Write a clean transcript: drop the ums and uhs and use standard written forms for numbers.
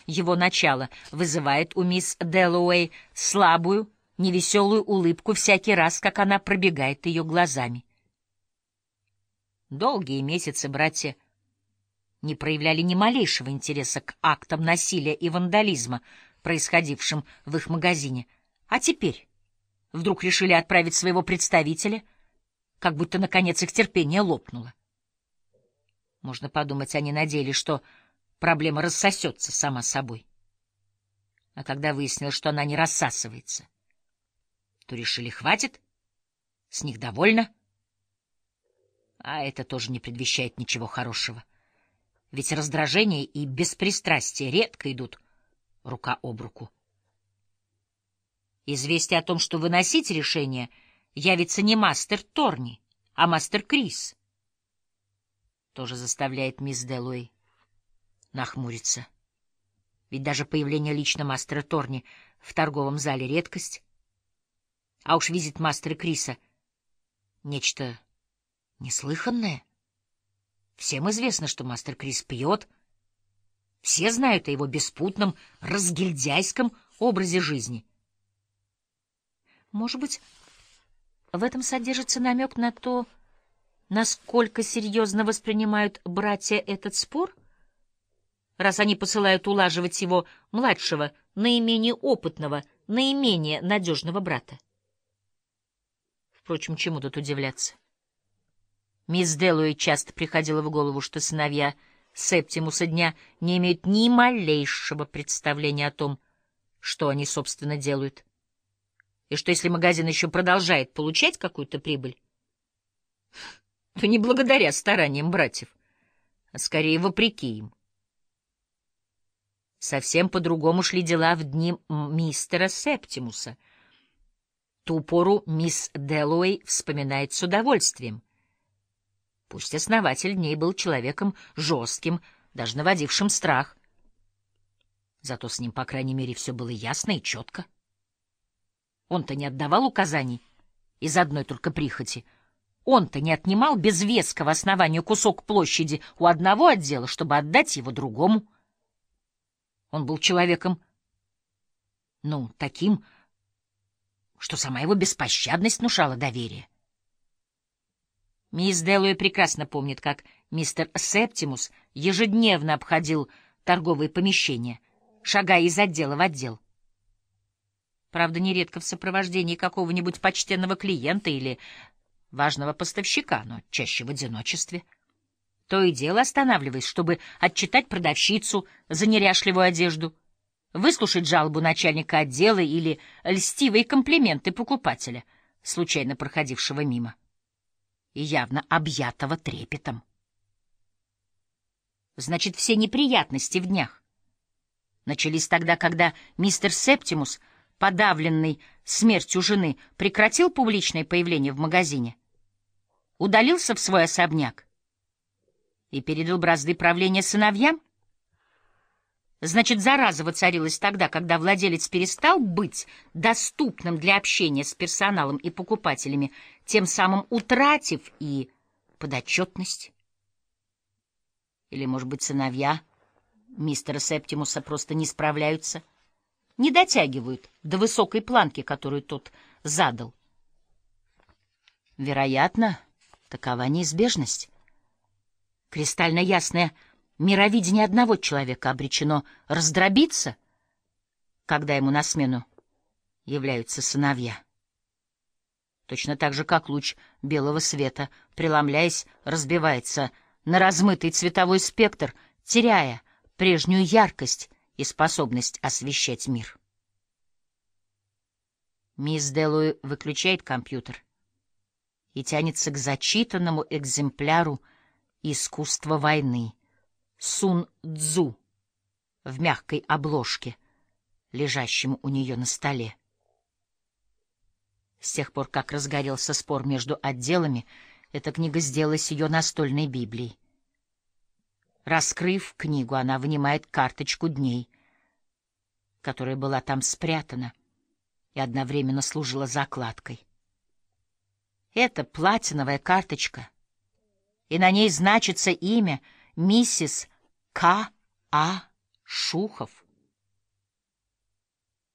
его начала, вызывает у мисс Дэллоуэй слабую, невеселую улыбку всякий раз, как она пробегает ее глазами. Долгие месяцы братья не проявляли ни малейшего интереса к актам насилия и вандализма, происходившим в их магазине, а теперь вдруг решили отправить своего представителя, как будто, наконец, их терпение лопнуло. Можно подумать, они надеялись, что проблема рассосется сама собой. А когда выяснилось, что она не рассасывается, то решили, хватит, с них довольно. А это тоже не предвещает ничего хорошего. Ведь раздражение и беспристрастие редко идут рука об руку. Известие о том, что выносить решение явится не мастер Торни, а мастер Крис, тоже заставляет мисс Дэллоуэй нахмуриться. Ведь даже появление лично мастера Торни в торговом зале — редкость. А уж визит мастера Криса — нечто неслыханное. Всем известно, что мастер Крис пьет. Все знают о его беспутном, разгильдяйском образе жизни. Может быть, в этом содержится намек на то, насколько серьезно воспринимают братья этот спор, раз они посылают улаживать его младшего, наименее опытного, наименее надежного брата. Впрочем, чему тут удивляться? Мисс Дэллоуэй часто приходило в голову, что сыновья Септимуса дня не имеют ни малейшего представления о том, что они, собственно, делают, и что если магазин еще продолжает получать какую-то прибыль, то не благодаря стараниям братьев, а скорее вопреки им. Совсем по-другому шли дела в дни мистера Септимуса. Ту пору мисс Дэллоуэй вспоминает с удовольствием. Пусть основатель дней был человеком жестким, даже наводившим страх. Зато с ним, по крайней мере, все было ясно и четко. Он-то не отдавал указаний из одной только прихоти. Он-то не отнимал без веского основания кусок площади у одного отдела, чтобы отдать его другому. Он был человеком, таким, что сама его беспощадность внушала доверие. Мисс Дэллоуэй прекрасно помнит, как мистер Септимус ежедневно обходил торговые помещения, шагая из отдела в отдел. Правда, нередко в сопровождении какого-нибудь почтенного клиента или важного поставщика, но чаще в одиночестве. То и дело останавливаясь, чтобы отчитать продавщицу за неряшливую одежду, выслушать жалобу начальника отдела или льстивые комплименты покупателя, случайно проходившего мимо и явно объятого трепетом. Значит, все неприятности в днях начались тогда, когда мистер Септимус, подавленный смертью жены, прекратил публичное появление в магазине, удалился в свой особняк и передал бразды правления сыновьям? Значит, зараза воцарилась тогда, когда владелец перестал быть доступным для общения с персоналом и покупателями, тем самым утратив и подотчетность. Или, может быть, сыновья мистера Септимуса просто не справляются, не дотягивают до высокой планки, которую тот задал. Вероятно, такова неизбежность. Кристально ясное мировидение одного человека обречено раздробиться, когда ему на смену являются сыновья. Точно так же, как луч белого света, преломляясь, разбивается на размытый цветовой спектр, теряя прежнюю яркость и способность освещать мир. Мисс Дэллоуэй выключает компьютер и тянется к зачитанному экземпляру «Искусство войны» Сун Цзу в мягкой обложке, лежащему у нее на столе. С тех пор, как разгорелся спор между отделами, эта книга сделалась ее настольной Библией. Раскрыв книгу, она вынимает карточку дней, которая была там спрятана и одновременно служила закладкой. Это платиновая карточка, и на ней значится имя миссис К. А. Шухов.